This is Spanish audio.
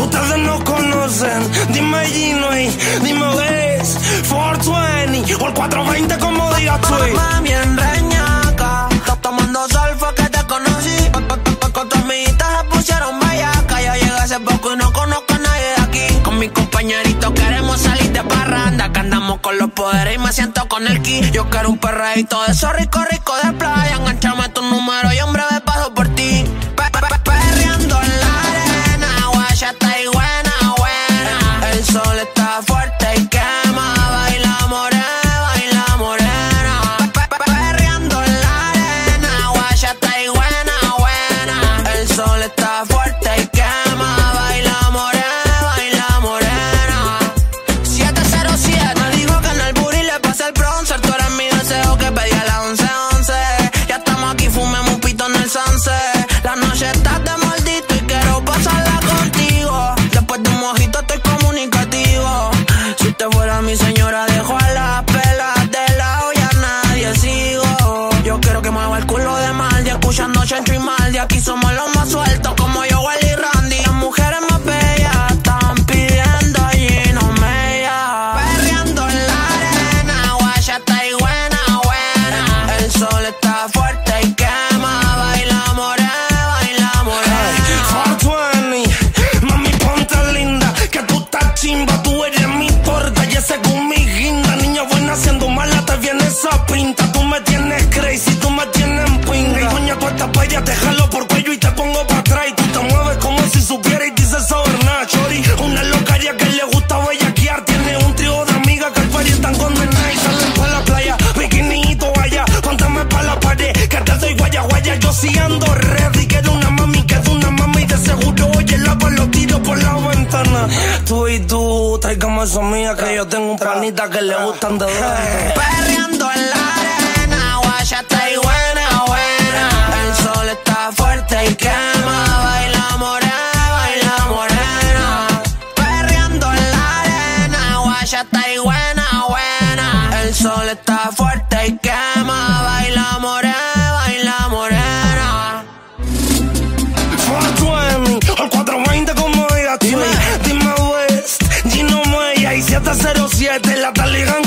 ustedes no conocen. Dime Gino y dime Wes, 420 o el 420 como digas tú. Mami en reñaca, estás tomando sol fue que te conocí. Con tus amiguitas se pusieron bellaca. Yo llegué hace poco y no conozco a nadie de aquí. Con mis compañeritos queremos salir de parranda, que andamos con los poderes y me siento con el ki. Yo quiero un perreíto de eso rico, rico de playa. Enganchame tu número y en breve paso por ti. Perreando en la arena, guaya está y buena, buena. El sol está fuerte y quema, baila morena. Perreando en la arena, guaya está y buena, buena. El sol está fuerte y quema, baila morena. 707, me dijo que en el booty le pasé el bronzer. Tú eres mi deseo que pedía la 1111. Ya estamos aquí, fumemos un pito en el sunset. La noche está de maldito y quiero pasarla contigo. Después de un mojito estoy comunicativo. Si usted fuera mi señora, dejo a las pelas de lado y a nadie sigo. Yo quiero que mueva el culo de mal, escuchando Chencho y Maldi. Aquí somos los más sueltos como yo, Wally y Randy. Las mujeres más bellas están pidiendo Gino Mella. Perreando en la arena, guaya está y buena, buena. El sol está fuerte y quema, baila morena. 420, mami ponte linda, que tú estás chimba, tú eres mi torta y ese con mi guinda. Niña buena haciendo mala, te viene esa pinta. Tú me tienes crazy, tú me tienes en pinga. Y doña tú estás pa' ella, te jalo por cuello y te pongo pa' atrás. Y tú te mueves como si supieras y dices saber nada, chori. Una locaria que le gusta bellaquear. Tiene un trío de amigas que al party están condenadas y salen pa' la playa. Bikinito allá, póntame pa' la pared, que te doy guaya guaya. Yo sí ando ready, quiero una mami, de seguro oye lava los tiros por la ventana. Tú y tú, tráigame esa mía, que yo tengo un panita que le gustan de dentro. Perreando en la arena, guaya está y buena, buena. El sol está fuerte y quema, baila morena. Perreando en la arena, guaya está y buena, buena. El sol está fuerte y quema, baila morena. 420 o el 420 como digas tú. Dime West, Gino Mella y 707, la Taligan